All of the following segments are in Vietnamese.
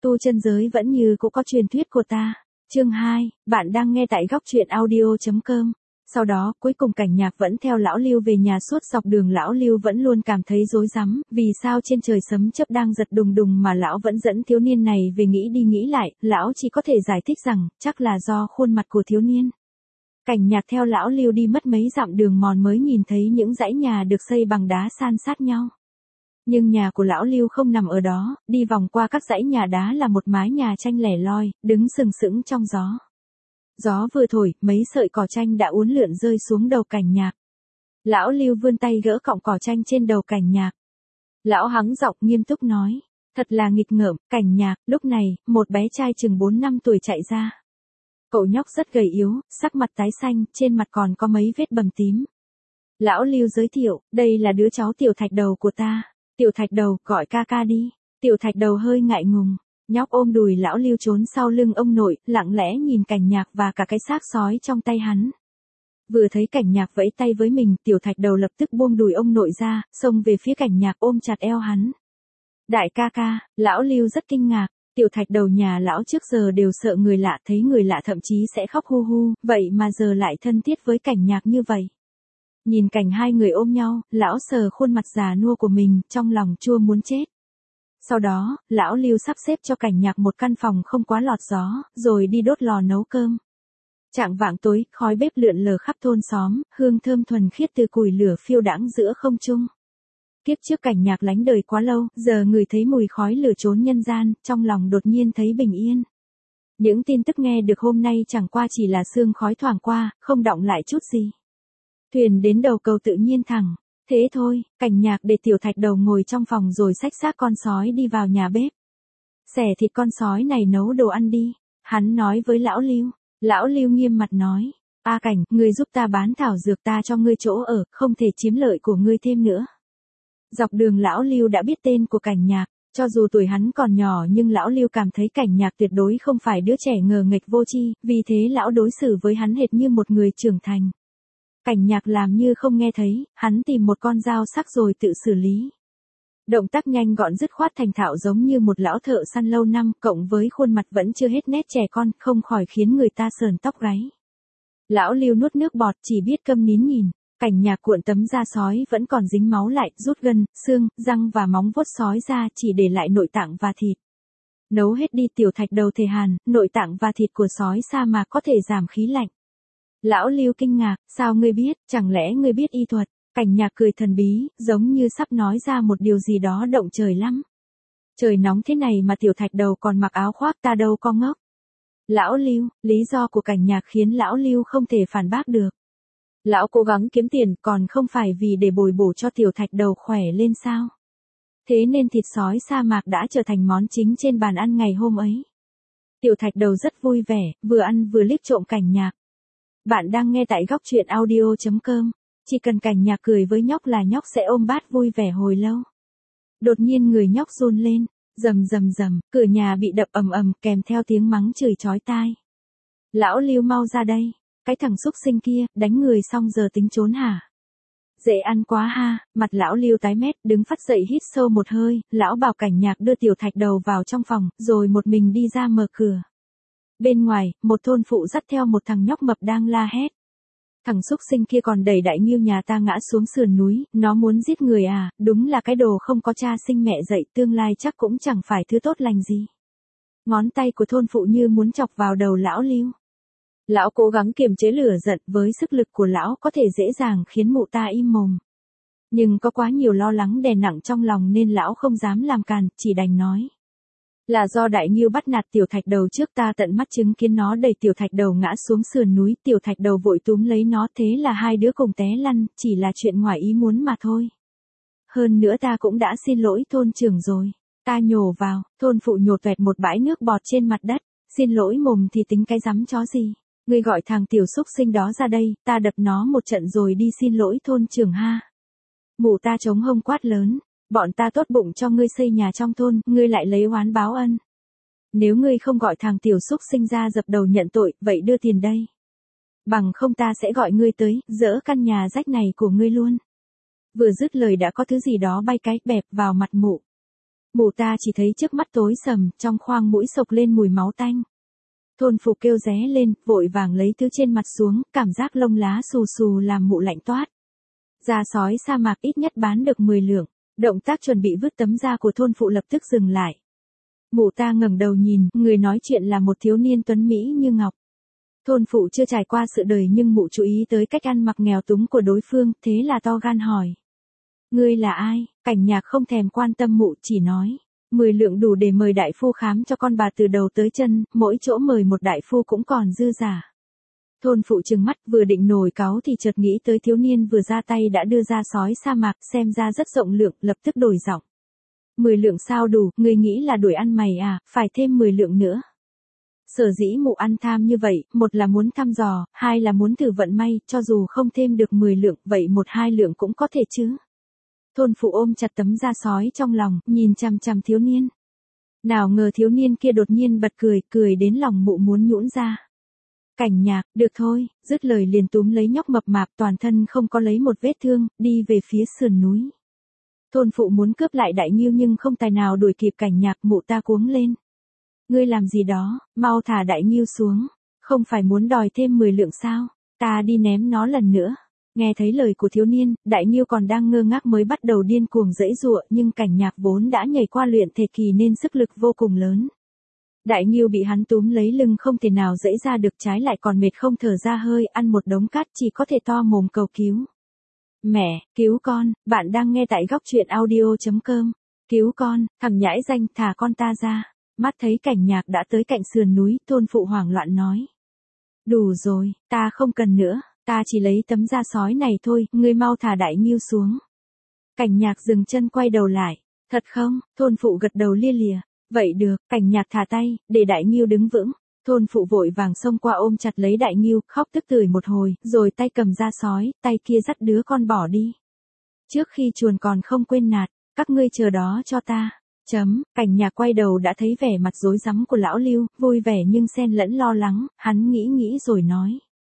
Tu chân giới vẫn như cũ có truyền thuyết của ta. Chương 2, bạn đang nghe tại góc truyện audio.com. Sau đó, cuối cùng Cảnh Nhạc vẫn theo lão Lưu về nhà suốt dọc đường. Lão Lưu vẫn luôn cảm thấy rối rắm, vì sao trên trời sấm chớp đang giật đùng đùng mà lão vẫn dẫn thiếu niên này về. Nghĩ đi nghĩ lại, lão chỉ có thể giải thích rằng, chắc là do khuôn mặt của thiếu niên. Cảnh Nhạc theo lão Lưu đi mất mấy dặm đường mòn mới nhìn thấy những dãy nhà được xây bằng đá san sát nhau. Nhưng nhà của lão Lưu không nằm ở đó, đi vòng qua các dãy nhà đá là một mái nhà tranh lẻ loi, đứng sừng sững trong gió. Gió vừa thổi, mấy sợi cỏ tranh đã uốn lượn rơi xuống đầu Cảnh Nhạc. Lão Lưu vươn tay gỡ cọng cỏ tranh trên đầu Cảnh Nhạc. Lão hắng giọng nghiêm túc nói, thật là nghịch ngợm. Cảnh Nhạc. Lúc này, một bé trai chừng 4 năm tuổi chạy ra. Cậu nhóc rất gầy yếu, sắc mặt tái xanh, trên mặt còn có mấy vết bầm tím. Lão Lưu giới thiệu, đây là đứa cháu Tiểu Thạch Đầu của ta. Tiểu Thạch Đầu, gọi ca ca đi. Tiểu Thạch Đầu hơi ngại ngùng. Nhóc ôm đùi lão Lưu trốn sau lưng ông nội, lặng lẽ nhìn Cảnh Nhạc và cả cái xác sói trong tay hắn. Vừa thấy Cảnh Nhạc vẫy tay với mình, Tiểu Thạch Đầu lập tức buông đùi ông nội ra, xông về phía Cảnh Nhạc ôm chặt eo hắn. Đại ca ca. Lão Lưu rất kinh ngạc. Tiểu Thạch Đầu nhà lão trước giờ đều sợ người lạ, thấy người lạ thậm chí sẽ khóc hu hu, vậy mà giờ lại thân thiết với Cảnh Nhạc như vậy. Nhìn cảnh hai người ôm nhau, lão sờ khuôn mặt già nua của mình, trong lòng chua muốn chết. Sau đó, lão Lưu sắp xếp cho Cảnh Nhạc một căn phòng không quá lọt gió, rồi đi đốt lò nấu cơm. Chạng vạng tối, khói bếp lượn lờ khắp thôn xóm, hương thơm thuần khiết từ củi lửa phiêu đãng giữa không trung. Kiếp trước Cảnh Nhạc lánh đời quá lâu, giờ người thấy mùi khói lửa trốn nhân gian, trong lòng đột nhiên thấy bình yên. Những tin tức nghe được hôm nay chẳng qua chỉ là sương khói thoảng qua, không đọng lại chút gì. Thuyền đến đầu cầu tự nhiên thẳng. Thế thôi, Cảnh Nhạc để Tiểu Thạch Đầu ngồi trong phòng rồi xách xác con sói đi vào nhà bếp. Xẻ thịt con sói này nấu đồ ăn đi. Hắn nói với lão Lưu. Lão Lưu nghiêm mặt nói. A Cảnh, ngươi giúp ta bán thảo dược, ta cho ngươi chỗ ở, không thể chiếm lợi của ngươi thêm nữa. Dọc đường lão Lưu đã biết tên của Cảnh Nhạc. Cho dù tuổi hắn còn nhỏ nhưng lão Lưu cảm thấy Cảnh Nhạc tuyệt đối không phải đứa trẻ ngờ nghệch vô tri, vì thế lão đối xử với hắn hệt như một người trưởng thành. Cảnh Nhạc làm như không nghe thấy, hắn tìm một con dao sắc rồi tự xử lý. Động tác nhanh gọn dứt khoát thành thạo giống như một lão thợ săn lâu năm, cộng với khuôn mặt vẫn chưa hết nét trẻ con, không khỏi khiến người ta sờn tóc gáy. Lão Lưu nuốt nước bọt, chỉ biết câm nín nhìn. Cảnh Nhạc cuộn tấm da sói vẫn còn dính máu lại, rút gân, xương, răng và móng vuốt sói ra, chỉ để lại nội tạng và thịt. Nấu hết đi. Tiểu Thạch Đầu thề hàn, nội tạng và thịt của sói sa mạc có thể giảm khí lạnh. Lão Lưu kinh ngạc, sao ngươi biết, chẳng lẽ ngươi biết y thuật? Cảnh Nhạc cười thần bí, giống như sắp nói ra một điều gì đó động trời lắm. Trời nóng thế này mà Tiểu Thạch Đầu còn mặc áo khoác, ta đâu có ngốc. Lão Lưu, lý do của Cảnh Nhạc khiến lão Lưu không thể phản bác được. Lão cố gắng kiếm tiền, còn không phải vì để bồi bổ cho Tiểu Thạch Đầu khỏe lên sao? Thế nên thịt sói sa mạc đã trở thành món chính trên bàn ăn ngày hôm ấy. Tiểu Thạch Đầu rất vui vẻ, vừa ăn vừa liếc trộm Cảnh Nhạc. Bạn đang nghe tại góc truyện audio.com. Chỉ cần Cảnh Nhạc cười với nhóc là nhóc sẽ ôm bát vui vẻ hồi lâu. Đột nhiên người nhóc run lên, rầm rầm rầm, cửa nhà bị đập ầm ầm kèm theo tiếng mắng chửi chói tai. Lão Lưu mau ra đây, cái thằng xúc sinh kia, đánh người xong giờ tính trốn hả? Dễ ăn quá ha. Mặt lão Lưu tái mét, đứng phắt dậy hít sâu một hơi, lão bảo Cảnh Nhạc đưa Tiểu Thạch Đầu vào trong phòng, rồi một mình đi ra mở cửa. Bên ngoài, một thôn phụ dắt theo một thằng nhóc mập đang la hét. Thằng xúc sinh kia còn đẩy đại nghêu nhà ta ngã xuống sườn núi, nó muốn giết người à, đúng là cái đồ không có cha sinh mẹ dạy, tương lai chắc cũng chẳng phải thứ tốt lành gì. Ngón tay của thôn phụ như muốn chọc vào đầu lão Lưu. Lão cố gắng kiềm chế lửa giận, với sức lực của lão có thể dễ dàng khiến mụ ta im mồm. Nhưng có quá nhiều lo lắng đè nặng trong lòng nên lão không dám làm càn, chỉ đành nói. Là do đại nghêu bắt nạt Tiểu Thạch Đầu trước, ta tận mắt chứng kiến nó đẩy Tiểu Thạch Đầu ngã xuống sườn núi, Tiểu Thạch Đầu vội túm lấy nó, thế là hai đứa cùng té lăn, chỉ là chuyện ngoài ý muốn mà thôi. Hơn nữa ta cũng đã xin lỗi thôn trưởng rồi. Ta nhổ vào. Thôn phụ nhổ toẹt một bãi nước bọt trên mặt đất. Xin lỗi mồm thì tính cái rắm chó gì. Ngươi gọi thằng tiểu xúc sinh đó ra đây, ta đập nó một trận rồi đi xin lỗi thôn trưởng ha. Mụ ta chống hông quát lớn. Bọn ta tốt bụng cho ngươi xây nhà trong thôn, ngươi lại lấy oán báo ân. Nếu ngươi không gọi thằng tiểu xúc sinh ra dập đầu nhận tội, vậy đưa tiền đây. Bằng không ta sẽ gọi ngươi tới, dỡ căn nhà rách này của ngươi luôn. Vừa dứt lời đã có thứ gì đó bay cái bẹp vào mặt mụ. Mụ ta chỉ thấy trước mắt tối sầm, trong khoang mũi sộc lên mùi máu tanh. Thôn phụ kêu ré lên, vội vàng lấy thứ trên mặt xuống, cảm giác lông lá xù xù làm mụ lạnh toát. Da sói sa mạc ít nhất bán được 10 lượng. Động tác chuẩn bị vứt tấm da của thôn phụ lập tức dừng lại. Mụ ta ngẩng đầu nhìn, người nói chuyện là một thiếu niên tuấn mỹ như ngọc. Thôn phụ chưa trải qua sự đời nhưng mụ chú ý tới cách ăn mặc nghèo túng của đối phương, thế là to gan hỏi. Ngươi là ai? Cảnh Nhạc không thèm quan tâm mụ, chỉ nói. 10 lượng đủ để mời đại phu khám cho con bà từ đầu tới chân, mỗi chỗ mời một đại phu cũng còn dư giả. Thôn phụ trừng mắt vừa định nổi cáu thì chợt nghĩ tới thiếu niên vừa ra tay đã đưa ra sói sa mạc xem ra rất rộng lượng, lập tức đổi giọng. 10 lượng sao đủ, ngươi nghĩ là đuổi ăn mày à, phải thêm 10 lượng nữa. Sở dĩ mụ ăn tham như vậy, một là muốn thăm dò, hai là muốn thử vận may, cho dù không thêm được 10 lượng, vậy 1-2 lượng cũng có thể chứ. Thôn phụ ôm chặt tấm da sói trong lòng, nhìn chằm chằm thiếu niên. Nào ngờ thiếu niên kia đột nhiên bật cười, cười đến lòng mụ muốn nhũn ra. Cảnh Nhạc, được thôi, dứt lời liền túm lấy nhóc mập mạp toàn thân không có lấy một vết thương, đi về phía sườn núi. Thôn phụ muốn cướp lại Đại Ngưu nhưng không tài nào đuổi kịp Cảnh Nhạc, mụ ta cuống lên. Ngươi làm gì đó, mau thả Đại Ngưu xuống, không phải muốn đòi thêm 10 lượng sao, ta đi ném nó lần nữa. Nghe thấy lời của thiếu niên, Đại Ngưu còn đang ngơ ngác mới bắt đầu điên cuồng giãy giụa nhưng Cảnh Nhạc vốn đã nhảy qua luyện thể kỳ nên sức lực vô cùng lớn. Đại Ngưu bị hắn túm lấy lưng không thể nào giãy ra được, trái lại còn mệt không thở ra hơi, ăn một đống cát chỉ có thể to mồm cầu cứu. Mẹ, cứu con, bạn đang nghe tại góc truyện audio.com. Cứu con, thằng nhãi danh, thả con ta ra. Mắt thấy Cảnh Nhạc đã tới cạnh sườn núi, thôn phụ hoảng loạn nói. Đủ rồi, ta không cần nữa, ta chỉ lấy tấm da sói này thôi, ngươi mau thả Đại Ngưu xuống. Cảnh Nhạc dừng chân quay đầu lại. Thật không? Thôn phụ gật đầu lia lịa. Vậy được, Cảnh Nhạc thả tay, để Đại Ngưu đứng vững. Thôn phụ vội vàng xông qua ôm chặt lấy Đại Ngưu, khóc tức tưởi một hồi, rồi tay cầm da sói, tay kia dắt đứa con bỏ đi. Trước khi chuồn còn không quên nạt, các ngươi chờ đó cho ta. Cảnh Nhạc quay đầu đã thấy vẻ mặt rối rắm của lão Lưu, vui vẻ nhưng xen lẫn lo lắng, hắn nghĩ rồi nói.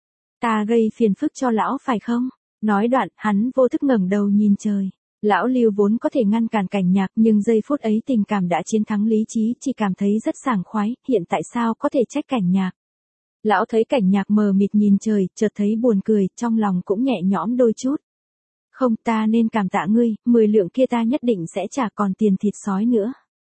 Ta gây phiền phức cho lão phải không? Nói đoạn, hắn vô thức ngẩng đầu nhìn trời. Lão Lưu vốn có thể ngăn cản Cảnh Nhạc nhưng giây phút ấy tình cảm đã chiến thắng lý trí, chỉ cảm thấy rất sảng khoái, hiện tại sao có thể trách Cảnh Nhạc. Lão thấy Cảnh Nhạc mờ mịt nhìn trời, chợt thấy buồn cười, trong lòng cũng nhẹ nhõm đôi chút. Không, ta nên cảm tạ ngươi, 10 lượng kia ta nhất định sẽ trả, còn tiền thịt sói nữa.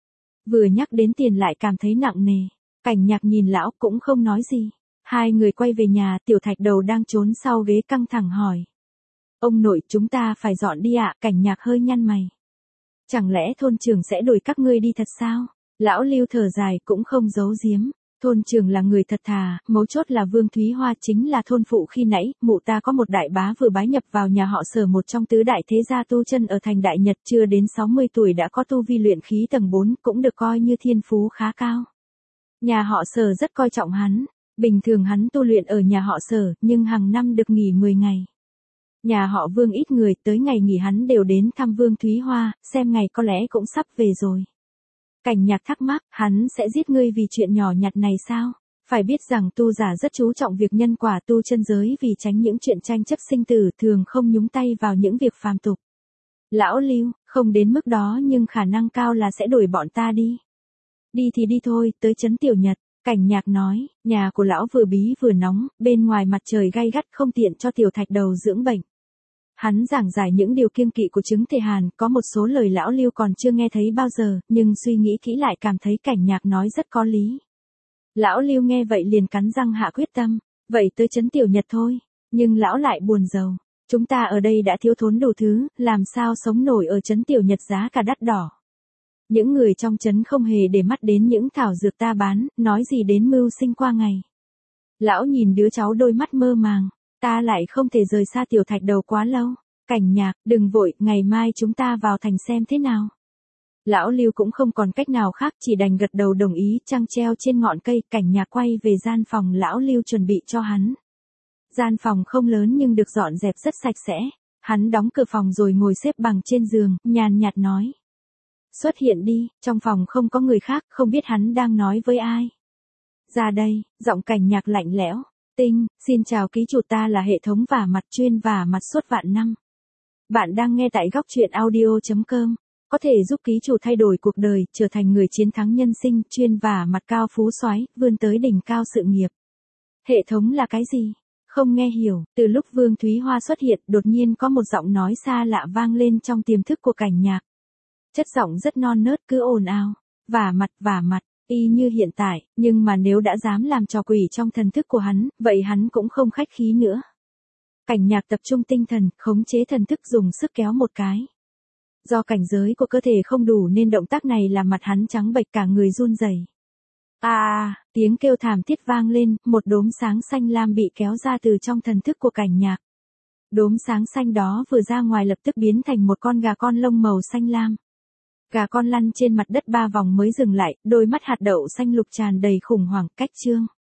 Vừa nhắc đến tiền lại cảm thấy nặng nề. Cảnh Nhạc nhìn lão cũng không nói gì. Hai người quay về nhà, Tiểu Thạch Đầu đang trốn sau ghế căng thẳng hỏi. Ông nội, chúng ta phải dọn đi ạ. Cảnh Nhạc hơi nhăn mày. Chẳng lẽ thôn trưởng sẽ đuổi các ngươi đi thật sao? Lão Lưu thở dài cũng không giấu giếm. Thôn trưởng là người thật thà, mấu chốt là Vương Thúy Hoa chính là thôn phụ khi nãy, mụ ta có một đại bá vừa bái nhập vào nhà họ Sở, một trong tứ đại thế gia tu chân ở thành Đại Nhật, chưa đến 60 tuổi đã có tu vi luyện khí tầng 4, cũng được coi như thiên phú khá cao. Nhà họ Sở rất coi trọng hắn, bình thường hắn tu luyện ở nhà họ Sở, nhưng hàng năm được nghỉ 10 ngày. Nhà họ Vương ít người, tới ngày nghỉ hắn đều đến thăm Vương Thúy Hoa, xem ngày có lẽ cũng sắp về rồi. Cảnh Nhạc thắc mắc, hắn sẽ giết ngươi vì chuyện nhỏ nhặt này sao? Phải biết rằng tu giả rất chú trọng việc nhân quả, tu chân giới vì tránh những chuyện tranh chấp sinh tử thường không nhúng tay vào những việc phàm tục. Lão Lưu, không đến mức đó nhưng khả năng cao là sẽ đuổi bọn ta đi. Đi thì đi thôi, tới trấn Tiểu Nhật. Cảnh Nhạc nói, nhà của lão vừa bí vừa nóng, bên ngoài mặt trời gay gắt không tiện cho Tiểu Thạch Đầu dưỡng bệnh. Hắn giảng giải những điều kiêng kỵ của chứng thể hàn, có một số lời lão Lưu còn chưa nghe thấy bao giờ, nhưng suy nghĩ kỹ lại cảm thấy Cảnh Nhạc nói rất có lý. Lão Lưu nghe vậy liền cắn răng hạ quyết tâm, vậy tới trấn Tiểu Nhật thôi, nhưng lão lại buồn rầu. Chúng ta ở đây đã thiếu thốn đủ thứ, làm sao sống nổi ở trấn Tiểu Nhật giá cả đắt đỏ. Những người trong trấn không hề để mắt đến những thảo dược ta bán, nói gì đến mưu sinh qua ngày. Lão nhìn đứa cháu đôi mắt mơ màng. Ta lại không thể rời xa Tiểu Thạch Đầu quá lâu. Cảnh Nhạc, đừng vội, ngày mai chúng ta vào thành xem thế nào. Lão Lưu cũng không còn cách nào khác, chỉ đành gật đầu đồng ý. Trăng treo trên ngọn cây, Cảnh Nhạc quay về gian phòng lão Lưu chuẩn bị cho hắn. Gian phòng không lớn nhưng được dọn dẹp rất sạch sẽ. Hắn đóng cửa phòng rồi ngồi xếp bằng trên giường, nhàn nhạt nói. Xuất hiện đi, trong phòng không có người khác, không biết hắn đang nói với ai. Ra đây, giọng Cảnh Nhạc lạnh lẽo. Tinh, xin chào ký chủ, ta là hệ thống vả mặt chuyên vả mặt suốt vạn năm. Bạn đang nghe tại góc truyện audio.com. có thể giúp ký chủ thay đổi cuộc đời, trở thành người chiến thắng nhân sinh, chuyên và mặt cao phú soái, vươn tới đỉnh cao sự nghiệp. Hệ thống là cái gì? Không nghe hiểu, từ lúc Vương Thúy Hoa xuất hiện, đột nhiên có một giọng nói xa lạ vang lên trong tiềm thức của Cảnh Nhạc. Chất giọng rất non nớt cứ ồn ào, vả mặt, y như hiện tại, nhưng mà nếu đã dám làm trò quỷ trong thần thức của hắn, vậy hắn cũng không khách khí nữa. Cảnh Nhạc tập trung tinh thần, khống chế thần thức dùng sức kéo một cái. Do cảnh giới của cơ thể không đủ nên động tác này làm mặt hắn trắng bệch cả người run rẩy. Tiếng kêu thảm thiết vang lên, một đốm sáng xanh lam bị kéo ra từ trong thần thức của Cảnh Nhạc. Đốm sáng xanh đó vừa ra ngoài lập tức biến thành một con gà con lông màu xanh lam. Gà con lăn trên mặt đất 3 vòng mới dừng lại, đôi mắt hạt đậu xanh lục tràn đầy khủng hoảng, cách chương.